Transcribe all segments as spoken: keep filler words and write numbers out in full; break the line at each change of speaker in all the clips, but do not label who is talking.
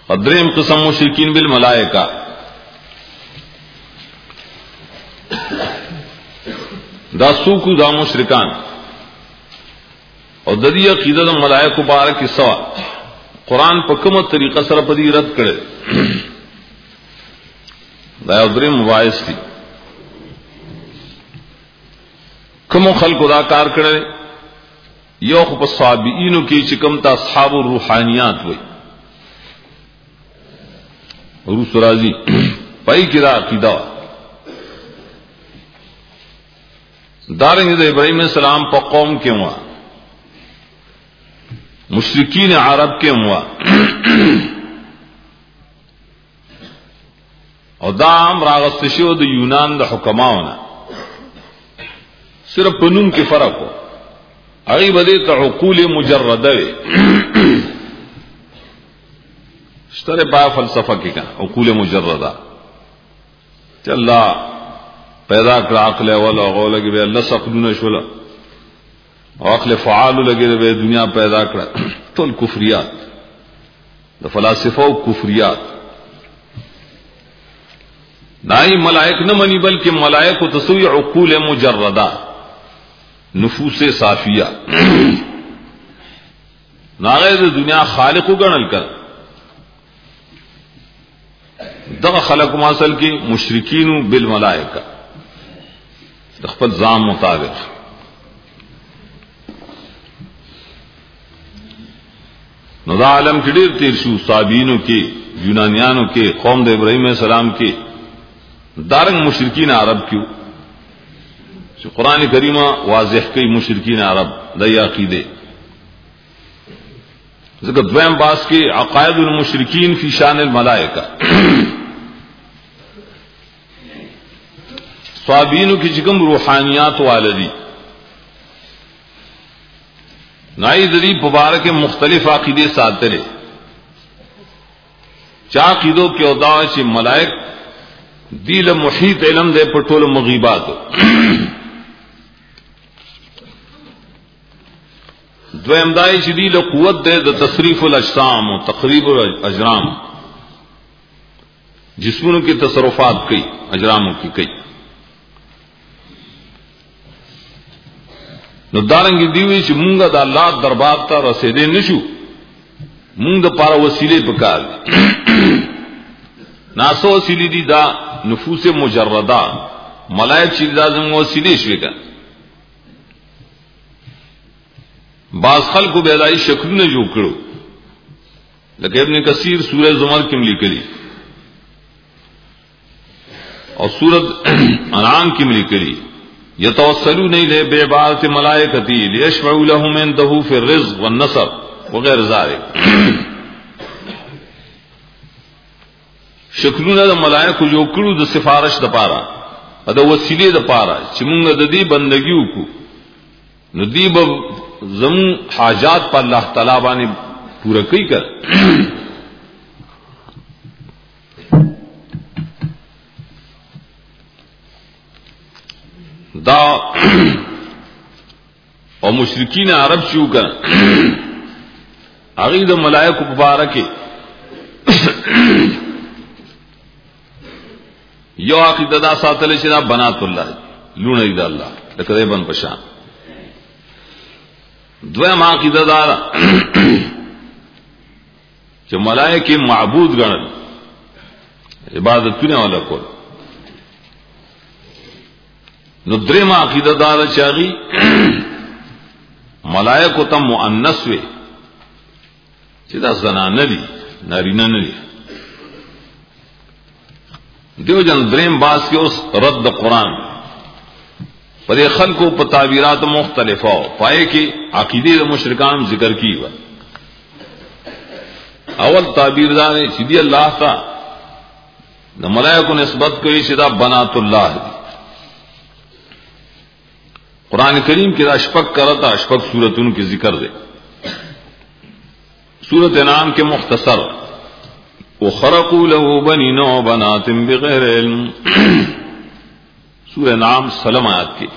دریم قسم مشرکین بالملائکہ، دا سوکو دا مشرکان اور ددی عقیدہ دا ملائکہ بارک سوا قرآن پا کم طریقہ سر پدی رد کرے دا دریم مباعث تھی کم خلق دا کار کرے یو خو پا صحابیینو کی چکم تا اصحاب الروحانیات ہوئی روس رازی پائی کی دا عقیدہ دارنگ دا ابراہیم علیہ السلام پا قوم کے ہوا مشرکین عرب کے ہوا اور دا عام راغستشو دا یونان دا حکماؤنا صرف پنون کی فرق ہو اگی بدے تا عقول مجردہ اشترے با فلسفہ کی کہا عقول مجردہ کہ اللہ پیدا کر عقل اولا غو لگے بے اللہ سقلون شولا عقل فعال لگے بے دنیا پیدا کر تو الکفریات دا فلاسفہ و کفریات نائی ملائک نہ منی بلکہ ملائک و تسوی عقول مجردہ نفوس صافیہ ناغیر دنیا خالق گنل کر دغ خلق ماسل کی مشرکین بالملائکہ دخپت زام مطابق ندا عالم کی دیر تیر شو صابینوں کے یونانیانوں کے قوم د ابراہیم علیہ السلام کے دارنگ مشرکین عرب کیوں قرآن کریمہ واضح کئی مشرکین عرب دئی عقیدے ذکر دویم باس کے عقائد المشرکین فی شان الملائکہ صابینوں کی چکم روحانیات والدی نائی دری مبارک مختلف عقیدے ساترے چا عقیدوں کے ادا سے ملائک دیل محیط علم دے پٹول مغیبات دو امدائی شدیل قوت دے دا تصریف الاجسام و تقریب الاجرام جسموں کی تصرفات کئی اجراموں کی کئی نو دارنگی دیوی چی مونگا دا اللہ دربار تا رسیدے نشو مونگ دا پارا وسیلے پکار ناسو وسیلی دی دا نفوس مجردہ ملائک چیز دا زمون وسیلے شوے کا بعض خلق کو بیدائی شکل نے جو کرو لیکن ابن کثیر سورہ زمر کم لکلی اور سورت انعام کم لکلی یتوسلون الیہ بعبادۃ ملائکتی لیشفعوا لهم عنده فی الرزق والنصر وغیر ذلک شکلونه د ملائکه جو کړو د سفارش د پاره د وسیله د پاره چې موږ د دې بندګي وکړو نو دی به زمو حاجات په الله تعالی باندې پوره کوي کړ دا او مشرکین عرب شو کر عقید ملائکہ مبارکہ یو عقیدہ دا ساتل شنا بنات اللہ لون اید اللہ لکہ بن پشان دویم عقیدہ دارا کہ ملائکہ معبود گنل عبادت کنے والا کول نو دریم عقیدہ دار چاغي ملائکه ته مؤنث وي چې دا زنانه دي نارینه نه دي دیو جن دریم باس کې اوس رد قرآن پر خلقو په تعبیرات مختلفه پای کې عقیده د مشرکان ذکر کی و اول تعبیر دار چې دی الله تعالی د ملائکه نسبت کوي چې دا بنات الله دي قرآن کریم کی اشفق کرتا اشفق سورتوں کی ذکر دے سورت انعام کے مختصر وخرقوا له بنین و بنات بغیر علم سورہ انعام سلم آیات کی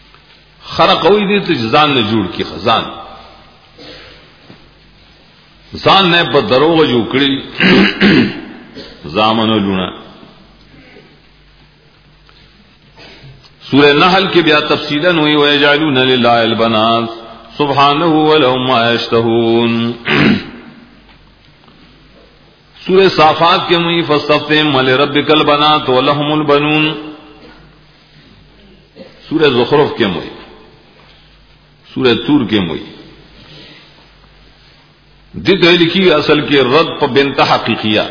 خرق ہوئی دی تو جزان نے جوڑ کی خزان ځان نه په دروغ جوړ کړی زامنو لونه. سورہ نحل کے بیا تفصیلا ہوئی وَيَجْعَلُونَ لِلَّهِ الْبَنَاتِ سُبْحَانَهُ وَلَهُم مَّا يَشْتَهُونَ. سورہ صافات کے ہوئی فَاسْتَفْتِهِمْ وَلِرَبِّكَ الْبَنَاتُ وَلَهُمُ الْبَنُونَ. سورہ زخرف کے ہوئی سورہ طور کے ہوئی دته لکھی اصل کې رد په بنت حقیقیہ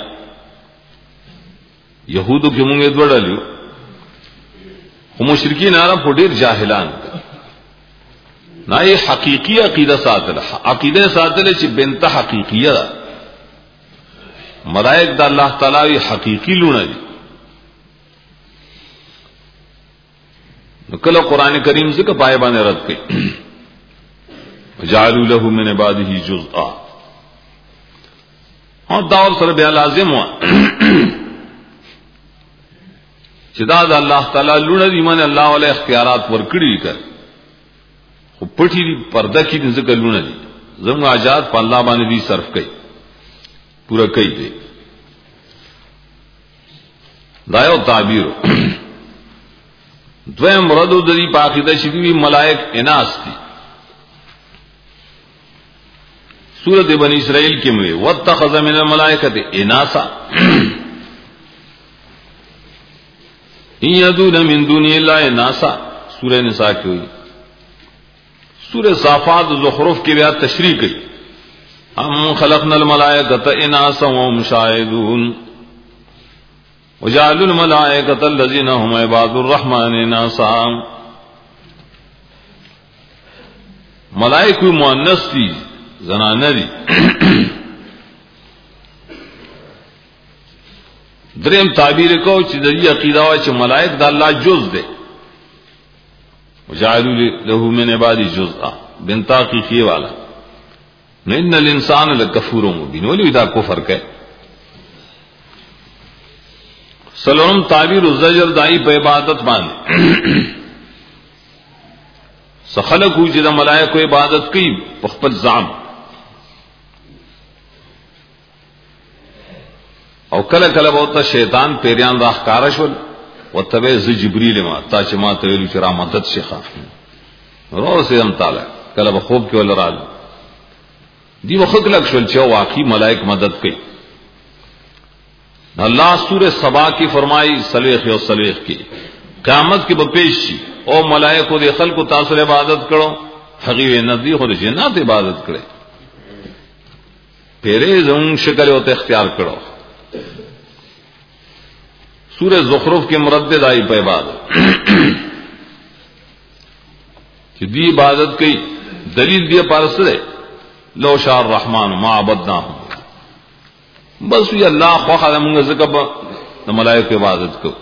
یهودو کې موږ دوړالیو خو مشرکین عرب ډېر جاهلان نه یې حقیقی عقیده ساتله عقیده ساتله چې بنت حقیقیہ ملائک د الله تعالی حقیقی لونه دي. نو کله قران کریم څخه پای باندې رد کړي وجعلوا له من عباده جزءا او دا اور سره بیا لازم و چې دا د الله تعالی لونه دی من الله ولا اختیارات ورکړي کړ خو پټی پرده کې ذکر لونه دي زموږ آزاد په الله باندې دي صرف کړي پورا کړي دي دا یو تعبیر دویم مراد د دې پاکیده شوی ملائک اناس دي. سورۃ بنی اسرائیل کې موي واتخذ من الملائکه اناسا ان يدون من دون الله اناسا. سورۃ نساء کې وي. سورۃ صافات زخرف کې بیا تشریح کړي ام خلقنا الملائکه اناسا وهم شاهدون وجعلوا الملائکه الذين هم عباد الرحمن اناسا. ملائکه مؤنث دي زنانه دي. دریم تعبیر کو چې د دې عقیده وا چې ملائک د الله جز دي وجعلوا له من عبادي جزءا بنت حقیقی والا ان الانسان لکفور مبین ولې دا کفر کوي. سلام تعبیر الزجر دای په عبادت باندې سخلقو چې د ملائکه عبادت کوي په خپل ځان او کله کله وته شیطان پیریان راخکار شول وتبه ز جبرئیل ما تا چې ما ته ویل چې را مدد شيخه روز هم تعالی کله به خوب کې ول راځي دی وخت لک شول چې واقعي ملائک مدد کوي. الله سورہ سبا کی فرمائی سلیخ او سلیخ کی قیامت کې به پیش شي او ملائکه د خلکو تاسو عبادت کړو حقیقت نزدیک خو د جنات عبادت کړي پیرې زون شکل او ته اختیار کړو. سورہ زخرف کے مردد آئی پہ عبادت کہ دی عبادت کی دلیل دیا پارس دے لو شاء الرحمن ما عبدناہم بس یہ اللہ خواہ منگا ذکب ملائکہ عبادت کو.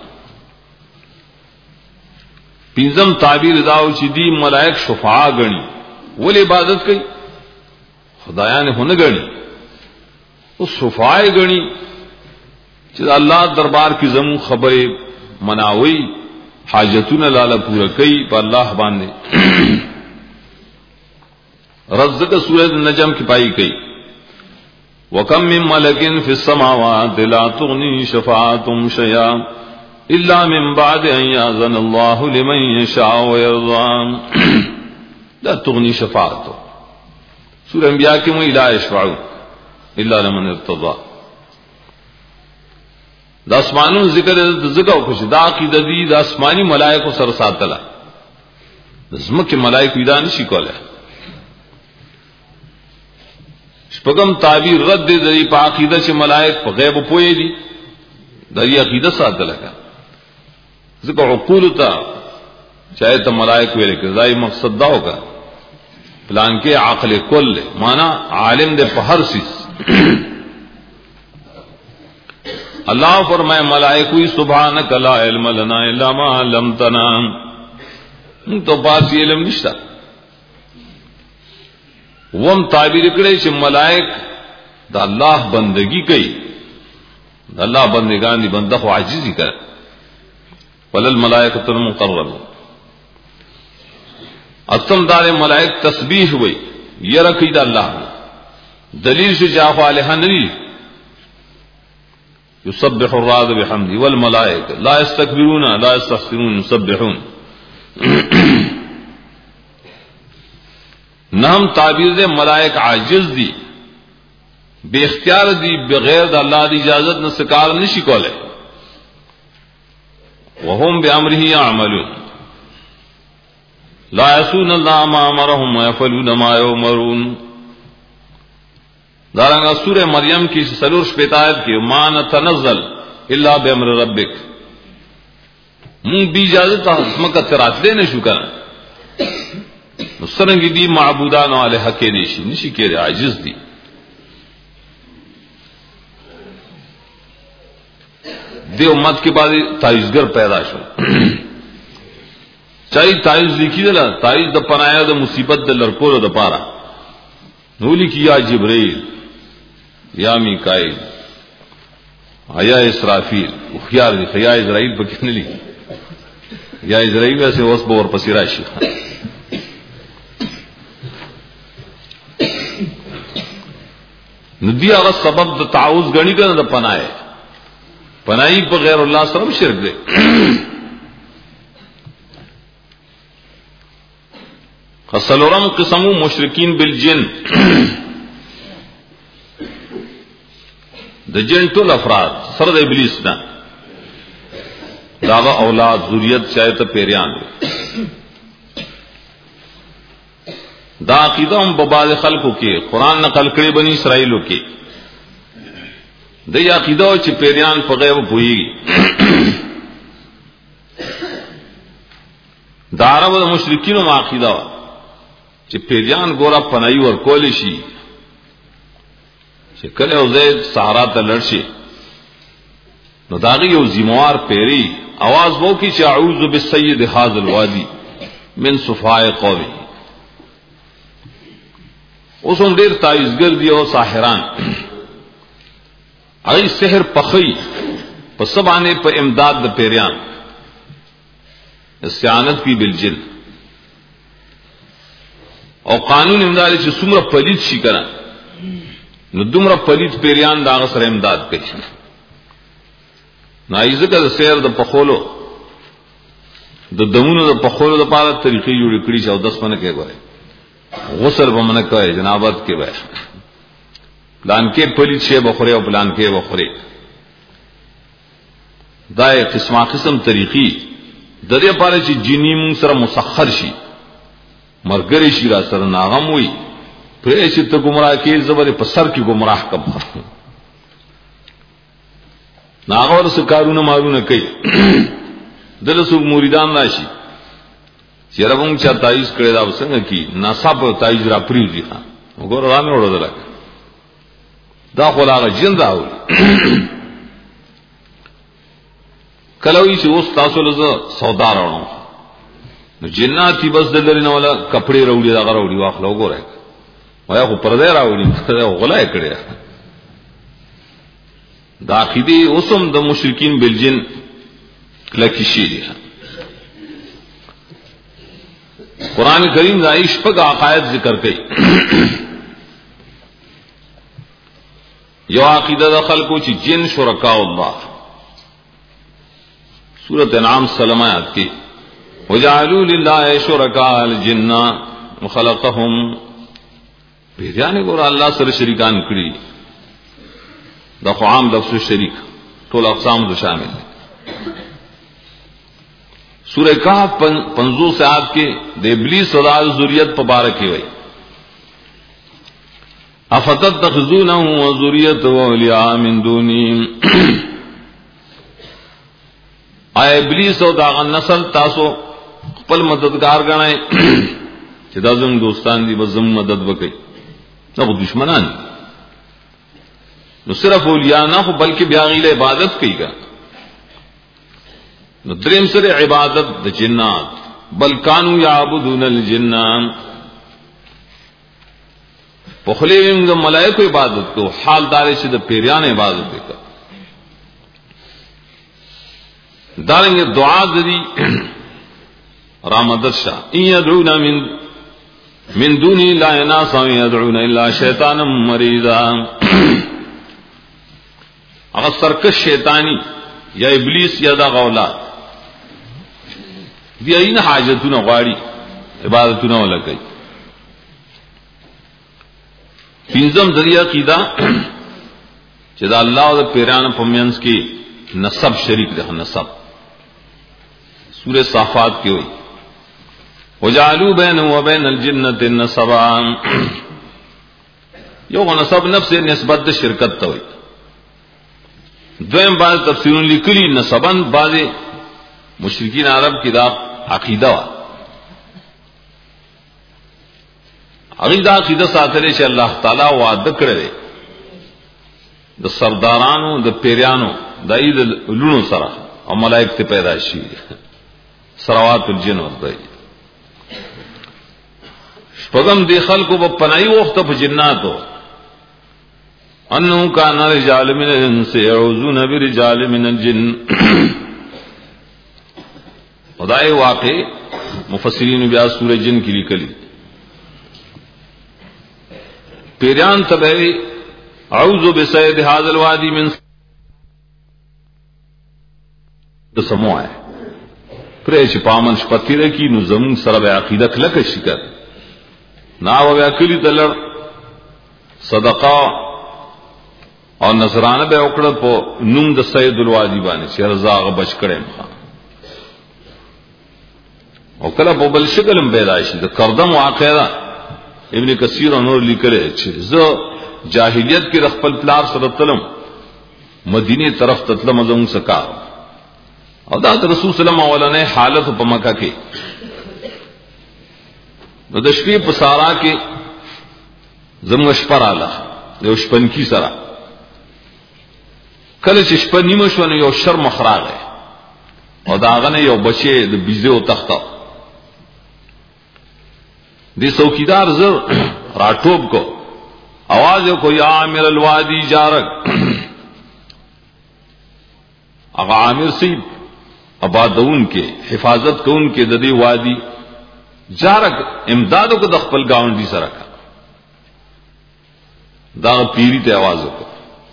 پینزم تعبیر داو چی دی ملائک شفاعہ گنی ولی عبادت کی خدایان ہونے گنی اس شفاعہ گنی چې الله دربار کې زمو خبره مناوي حاجتونه لاله پوره کوي په الله باندې. رزق سورۃ النجم کې پای کوي وکم من ملک فی السماوات لا تغنی شفاعتهم شیئا الا من بعد ان یاذن الله لمن یشاء ویرضى. لا تغنی شفاعتهم سورۃ انبیاء کې مو لا یشفعون الا لمن ارتضى. د اسمانو ذکر ذکر او خوش دا عقیده دي د اسماني ملائکه سره ساتله زمکه ملائکه دا نشي کوله. شپږم تعبیر رد دي د په عقیده چې ملائک په غیب پوي دي د دې عقیده ساتله کا ذکر عقول ته چاہے ته ملائکه ویل کې ځای مقصد دا ہوگا پلان کې عقل کل معنا عالم دې په هر چیز. اللہ فرمائے ملائکوی سبحانک لا علم لنا الا ما علمتنا تو پاس علم نشتا. وم تعبیر کړي چې ملائک د الله بندگی کوي د الله بندگان دي بنده خو عاجزي کوي ولل ملائکۃ المقربون. اتم دار ملائک تسبیح وي یره کوي د الله دلیل سے جاخو علیہ نری یسبح الرعد بحمده والملائکہ لا یستکبرون لا یستحسرون یسبحون. نام تعبیر دے ملائک عاجز دی بے اختیار دی بغیر د اللہ دی اجازت نہ سکار نشی کولے وهم بامرہ یعملون لا یعصون اللہ ما امرهم ویفعلون ما یؤمرون. دارنگا سورہ مریم کی سلور شپیتایت کی ما نتنزل الا بامر ربک من بی اجازت اسمک ترات دے نشو کرنا سرنگی دی معبودان والے حقے نیشی نشی کے عاجز دی. دے امت کے بعد تائزگر پیدا شو چاہی تائز لکھی دلا تائز دا پنایا دا مصیبت دا لرکور دا پارا نو لکھی یا جبریل یا میکائیل یا اسرافیل اخیار دی یا اسرائیل پا کتنے لکھی یا اسرائیل ویسے وس بور پسی راشی ندی آغا سبب دا تعوذ گنی کرنا دا پنائے پنائی پا غیر اللہ سرم شرک دے. خسلورم قسمو مشرکین بالجن دا جن طول افراد سرد ابلیس نا داغا اولاد ذریت شاید پیریان دے. دا عقیدہ ہم بباد خلقوں کے قرآن نقل کرے بنی اسرائیلوں کے دی عقیدہ ہو چی پیریان پا غیب پوئی گی. دا عرب دا مشرکینوں میں عقیدہ ہو چی پیریان گورا پنائی ور کولی شی چی کلے او زید سہارا تا لڑشی نو داغی او زیموار پیری آواز بو کی چی اعوذ بالسید حاض الوادی من صفائے قومی. اس ہم دیر تائزگر دی او ساحران اگئی سحر پخی پا سب آنے پا امداد دا پیریان استعانت کی بالجن او قانون امدادی چی سمرا پلید شی کرن نو دمرا پلید پیریان دا غصر امداد کچی نائی ذکر دا سحر دا پخولو دا دمونو دا پخولو دا پالا طریقی جوڑی کری چاو دس منکے گوئے غسل پا منکوئے جنابت کے بائے پلان کے پلید شے بخورے اور پلان کے بخورے دائے قسمہ قسم طریقی دریا پارے چی جنی مون سر مسخر شی مرگری شی را سر ناغم ہوئی پھر ایسی تا گمراہ کی زبر پسر کی گمراہ کم ناغور سے کارون مارون کئی دل سوک موریدان راشی چی ربنگ چا تائیز کرے دا بسنگ کی ناسا پا تائیز را پریو دی خان مگر رامی اوڑا دلک دا خلاغ جن راولی کلوی چی اس تاسو لزا سودا راوڑا نو جناتی بس دلرین والا کپڑے راولی دا راولی واخلا گو رہے ویا خو پردے راولی پردے غلائے کڑے دا عقیدی اسم دا مشرکین بالجن لکی شیری قرآن کریم دا اشپک عقائد ذکر کئی. یو عقیدہ دا خلقو چی جن شرکاء اللہ سورۃ انعام سلام آیات کی وجعلوا للہ شرکاء الجن وخلقهم پیریانے گورا اللہ سر شریکان کری دا خوام لفظ شریک طول اقسام دا شامل ہے. سورہ کہف پنزو سے آیات کے دے ابلیس و دا ذریت پبارکی ہوئی افتتخذونہ وذریتہ اولیاء من دونی آئے ابلیس و دا نسل تاسو خپل مددگار گنائے چی دا زم دوستان دی بس زم مدد بکئی نہ دشمنان نو صرف اولیاء نہ ہو بلکہ بیاغیل عبادت کئی گا نو دریم سر عبادت دا جنات بل کانو یعبدون الجنان پخلے میں ملائکہ عبادت کو حال دارے سے دا پیریان عبادت کا داریں گے دعا دی رامدد شاہ ان یدعونا من من دونی لا یناسا یدعون الا شیطانا مریدا. اگر سرکش شیطانی یا ابلیس یا دا غولاد دی این حاجتونه غواړي عبادتونه ولګي. پنځم ذریعہ عقیدہ چې دا الله او د پیرانو په منځ کې نسب شریک ده. نسب سورہ صافات کې وایي وجعلوا بينه وبين الجنة النسبا. یو نسب نفس نسبت د شرکت ته وایي. دویم بعض تفسیرون لیکلي نسبن بعض مشرکین عرب کی دا عقیدہ وا عقیدہ عقیدہ ساتره چې الله تعالی وعده کړی د سردارانو د پیرانو د اید لونو سره او ملائکه پیدا شي سراوات الجن ورته. شپږم دی خلکو په پنای وخت په جناتو انه کان رجال من الانس يعوذون برجال من الجن. خدای واقع مفسرین بیا سورہ جن کی لیکلی پیران تبعی اعوذ بسید هذا الوادی من سموع ہے پریش پامن شپتیره کی نو زمون سره به عقیده کلک شکر نا و عقلی دلر صدقه او نصرانه به وکړه په نوم د سید الوادی باندې چې رضاغه بچ کړي او کله په بل شکلم پیدا شي. د کردم واقعا ابن کثیر انور لیکلی چې زه جاهلیت کې خپل پلار سره تلم مدینه طرف ته تلم زموږ سکا او دا رسول صلی الله علیه وسلم حالت په مکه کې نو د شپې په سارا کې زموږ شپراله یو شپنکی سره کله چې شپه نیمه شو نو یو شر مخراغه او دا غنه یو بچي د بيزه او تخته دی څوکیدار زر راټوب کو आवाज کو یا عامر الوادی جارک. هغه عامر سی آبادون کې حفاظت کون کې د دې وادي جارک امدادو کو د خپل گاونډي سره دا پیری ته आवाज وکړه.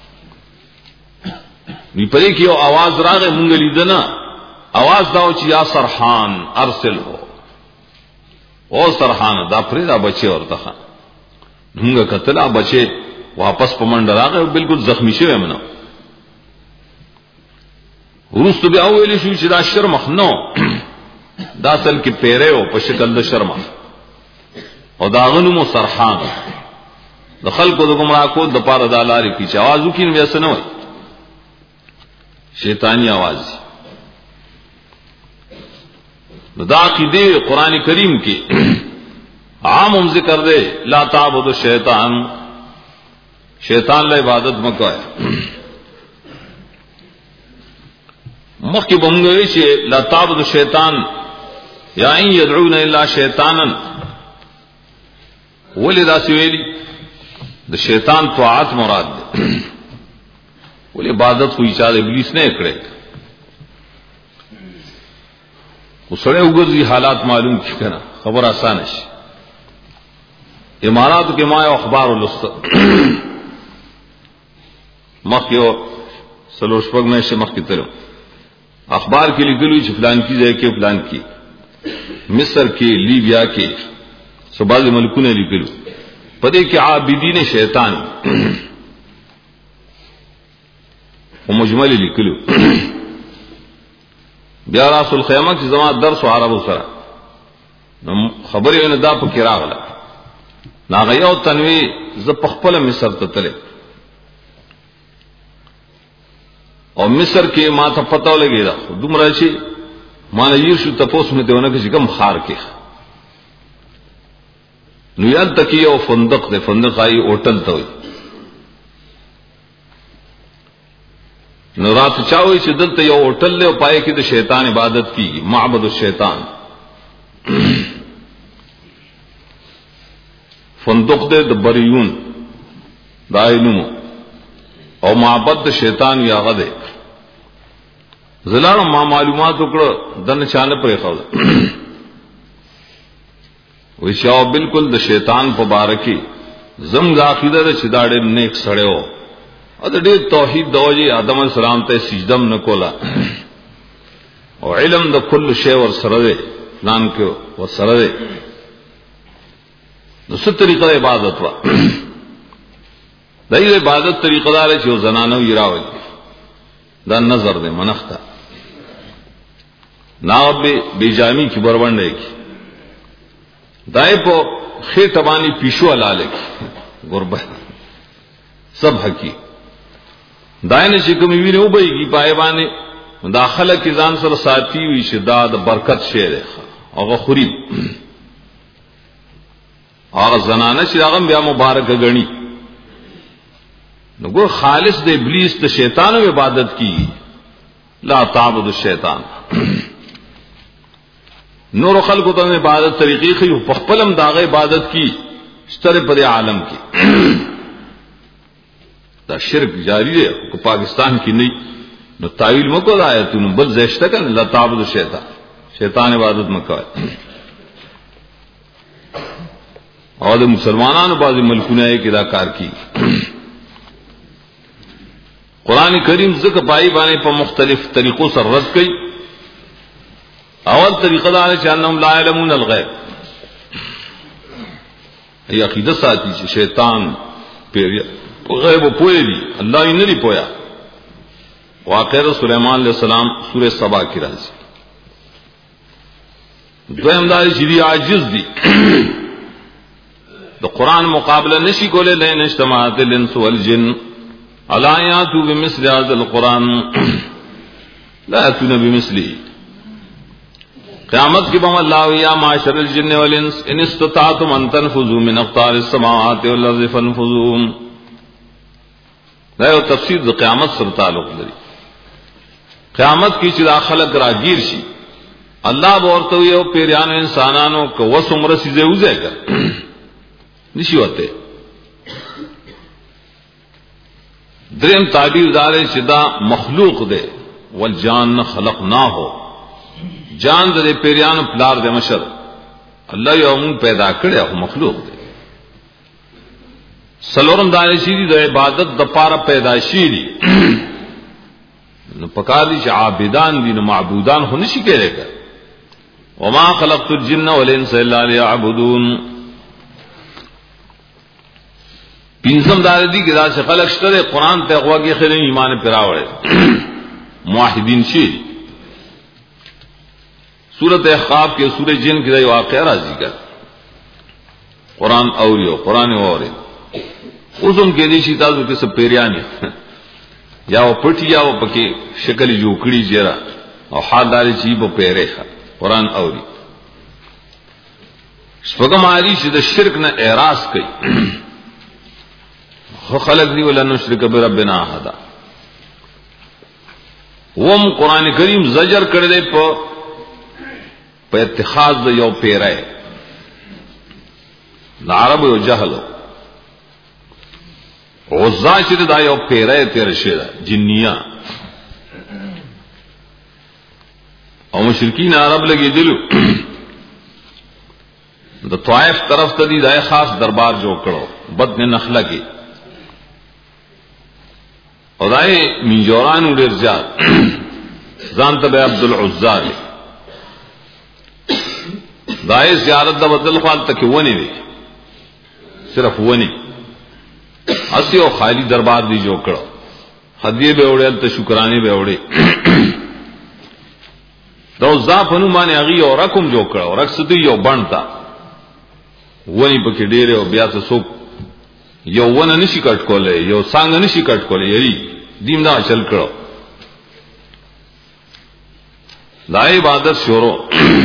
نی پرې کې یو आवाज راغی مونږ لیدنه आवाज داو چې یا سرحان ارسل هو او سرحان دا پرې دا بچي ورته موږ کتلا بچي واپس پمنډ راغی بالکل زخمی شوی منو. ورستو بیا ویل شو چې دا شرمخ نو دا اصل کې پیره او په شکل د شرمخ او دا غنمو سرحان د خلکو د گمراه کو د پاره د لارې کی چې आवाज وکین ویسه نه وای شیطانی आवाज. دا عقیده قرآن کریم کی عام ذکر دے لا تعبدوا الشیطان شیطان لا عبادت مکو ہے. مخی بمگوئی چھے لا تعبدوا الشیطان یا ان یدعون الا شیطانا ولی دا سویلی دا شیطان طاعت مراد دے ولی عبادت ہوئی چاہ ابلیس نے اکڑے سڑے اگرزی حالات معلوم کی کنا خبر آسان ہے. امارات کے ماں اخبار الست مخ کے سلوشپگ میں سے مخ کی طرف اخبار کے لیے گلو فلان کی جائے کہ فلان کی مصر کے لیبیا کے سباز ملکوں نے لکھلو پدے کے عابدین شیطان وہ مجمل لکھلو بیا راس الخیمه چې زما درس او عربو سره خبرې نه دا په کې راغله ناغیو تنوی ز پخپل مصر ته تله او مصر کې ما ته پته ولګی دا دومره شي ما نه یې شو تاسو مې دیونه کې کوم خار کې نو یاد تکي او فندق ده فندق آئی ہوٹل ته وي نو رات چاوي چې دلته یو ہوٹل له پای کې د شیطان عبادت کیږي معبد الشیطان فندق ده د بریون داینو او معبد د شیطان یا غده زلال ما معلومات وکړه دنه چانه پرې خو وشاو بالکل د شیطان په بارکی زم د عقیده د چداړې نیک سړیو ا د دې توحید دوجی آدم السلام ته سجدم نکولا او علم د کل شی ور سره دی نام کې ور سره دی نو ست طریقه عبادت وا دایره عبادت طریقه دار چې زنانو یې راوي دا نظر دی منختا ناو به بیجامی کی برونډه کی دای په خېټه باندې پیشو لاله کی غربه سب حقی دای نه چې کوم ویره وبېږي پای باندې داخله کی ځان سره ساتي وي شداد برکت شه ده هغه خوري هغه زنانه چې هغه بیا مبارک غني نو ګور خالص د ابلیس ته شیطانو عبادت کی لا تعبد الشیطان نور خلقو ته عبادت طریقې خو په خپلم داغه عبادت کی ستر پر عالم کی دا شرک جاری دی کو پاکستان کی نہیں نو تعویل مکو آیتونو بل زیشته کنه لا تعبد الشیطان شیطان عبادت مکو اور مسلمانانو بعض ملکونه کې دا کار کی قرآن کریم ذکر پای باندې په مختلف طریقو سره رد کړي اول طریقه دا چې انهم لا علمون الغیب ای عقیده ساتي چې شیطان پیری په غیب پوي دي الله یې نه دی پویا واقعه سليمان علیہ السلام سورہ سبا کی راځي دویم دا چې دی عاجز دي د قران مقابله نشي کولای لئن اجتماعت الانس والجن الا یاتوا بمثل هذا القران لا یاتون بمثله قیامت کی بم اللہ یا معاشر الجن والانس ان استطعتم ان تنفذوا من اقطار السماوات والارض فانفذوا دا یو تفسیر د قیامت سره تعلق لري قیامت کی چې خلق راگیر شي الله به ورته یو پیرانو انسانانو کو وسمر سيزه وځه کړ نشي وته دریم تعبیر دار چې دا مخلوق دی والجان خلقناه جان د پیریانو پلار د مشر الله یو مون پیدا کړی او مخلوق دی سلورم دانه شي د عبادت د پاره پیدا شي دي نو پکادي چې عابدان دي نو معبودان خو نشي کېږي وما خلقت الجن والانس الا ليعبدون پینځم دار دي چې دا چې خلق شته قرآن ته غوږی خلک ایمان پیراوړي موحدین شي سورۃ احقاف کے سورہ جن کی دا واقعہ راضی کا قرآن اوریو قرآن اورے اوسم کې دي چې تاسو کې څه پیریانی یا و پټی یا و پکې شکل جوړی جرا او حالداري چې په پیره قرآن اوري شپږم علی چې د شرک نه اعراض کوي خو خلق دی ولا نشرک بربنا احد وم قرآن کریم زجر کړی دی په په اتخاذ د یو پیره د عرب یو جهل عزا چې دا یو پیره تیر شي جنیا او مشرکین عرب لګي دلو د طائف طرف ته دی دای خاص دربار جوړ کړو بدن نخله کې او دای میجوران ډیر ځات ځان ته عبد العزا دای زیارت د بدل خپل تک ونی وی صرف ونی اسی او خالی دربار دی جوړ کړو هدیه به وړل ته شکرانه به وړي دا ځافنو باندې اغي او رقم جوړ کړو رقص دی یو بڼتا ونی پکې ډېر او بیا څه سو یو ونه نشي کټ کولای یو څنګه نشي کټ کولای یی دیم دا چل کړو دا عبادت شروع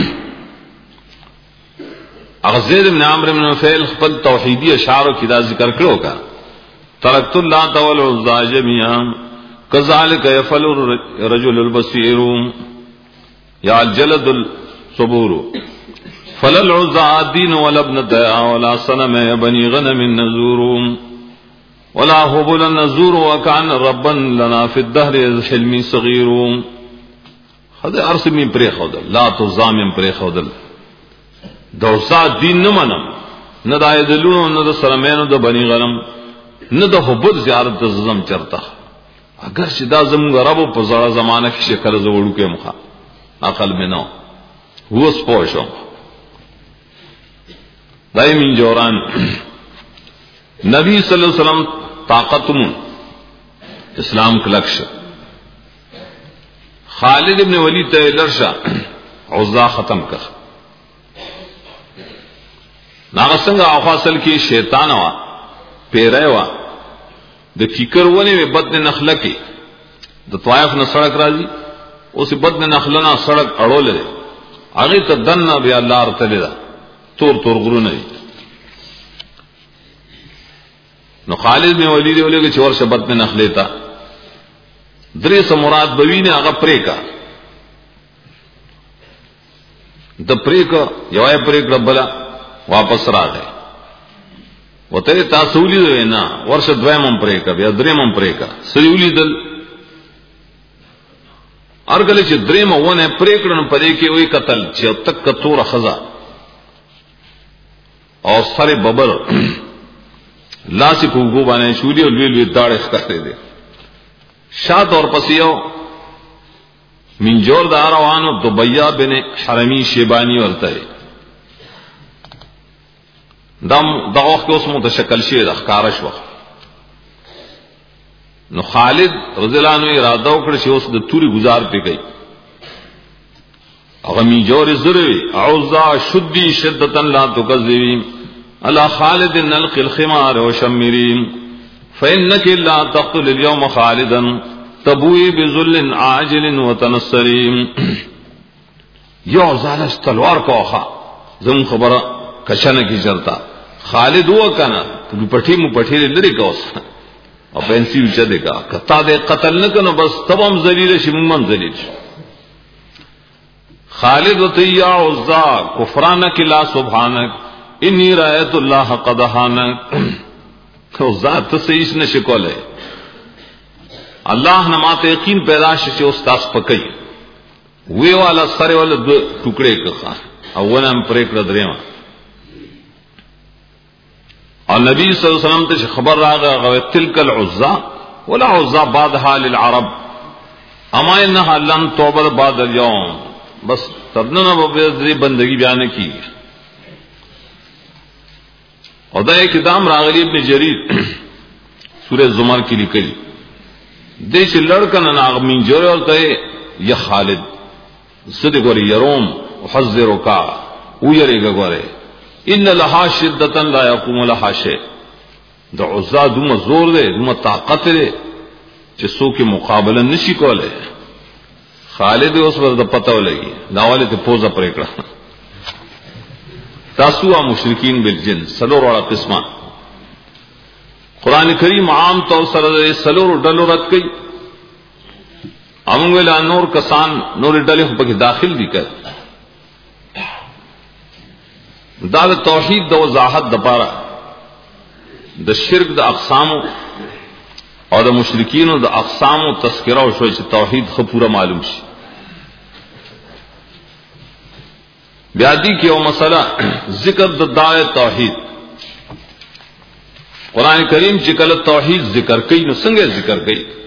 اغزید بن عمرو بن نفیل خپل توحیدی اشعار کی دا ذکر کړو کا ترکت الله تعالی العزا جميعا كذلك يفعل الرجل البصير یا الجلد الصبور فلا العزا دين ولا ابنة ولا صنم بني غنم النزور ولا هبل النزور وكان ربا لنا في الدهر حلمي صغير هذا ارسم من پرې خودل لا تزام من پرې خودل دوسا دین نه منم نه د ایدلونو نه د سرمینو د بنی غنم نه د حبد زیارت زم چرتا اگر چې دا زموږ رب په زړه زمانہ کې شکر زوړو کې مخه عقل میں نو هو سپوشو دایمین جوران نبی صلی اللہ علیہ وسلم طاقتم اسلام کلکش خالد ابن ولید ته لرشا عزا ختم کړ ناغسنګ اخاصل کې شیطان وا پیره وا د کیکر ونه په بدن نخله کې د طائف نه سړک راځي اوس بدن نخله نه سړک اړول لري هغه ته دنه بیا الله ارتلی دا تور تور غرونه نو خالد بن ولید ولګه چور شبت میں نخله تا درې سم مراد بوینه هغه پریکا د پریکا یوای پریک ربلا واپس راغی وته تاسو ولې نه ورشه دویمم پریکا بیا درېمم پریکا سړي دل ارګل چې درېم ونه پریکړن پدې کې وې قتل چې تک کتور خزا او سره ببر لاسی کو گو باندې شولي او ویل وی داړه ښکته دي شاد اور پسیو منجور دا روانو دبیا بن حرمی شیبانی ورته دم دا وخت اوس متشکل شي د ښکارش وخت نو خالد رضی الله عنه اراده وکړ چې اوس د توري گزار پی گئی هغه منجور زری اعوذا شدی شدتا لا تکذبی الا خالد نلقي الخمار وشمرين فانك لا تقتل اليوم خالدا تبوي بذل عاجل وتنصرين یو زالس تلوار کوخه زم خبره کشنه کی چلتا خالد هو کنه تو پټی مو پټی لري کوس او پنسي وچ دیګه کتا دې قتل نه کنه بس تبم ذلیل شي مم ذلیل خالد وتیا عزا کفرانک لا سبحانک انی رایت اللہ قدحانک تو ذات سے نشی کولے اللہ نمات یقین پیداش سے استاس پکئی وی والا سر والا دو ٹکڑے کا اولا پریک ردریما اور نبی صلی اللہ علیہ وسلم تے خبر راغا غوی تلک العزا ولا عزا بعدها للعرب اما انہا لن توبر بعد اليوم بس تبننا ببیدری بندگی بیانے کی اور دا ایک دام راغلی ابن جریر سورہ زمر کی لکلی دیش لڑکن ناغمین جوڑے اور تے یا خالد صدق وری یروم حذرو کا او یری گا گورے ان لها شدتا لا يقوم لها شيء دا عزا دوم زور دے دوم طاقت دے چې سو کې مقابله نشي کوله خالد اوس ورته پته ولګي داواله ته پوزا پرېکړه تاسو مشرکین بالجن سلور والا قسمه قران کریم عام طور سره سلور ډلو رد کړي امون ویلا نور کسان نور ډلې په کې داخل دي کړ دا د توحید د وضاحت د پاره د شرک د اقسام او د مشرکین د اقسام او تذکرہ او شوی چې توحید خو پورا معلوم شي بیا دی کې او مسله ذکر د دعوی توحید قران کریم چې کله توحید ذکر کوي نو څنګه ذکر کوي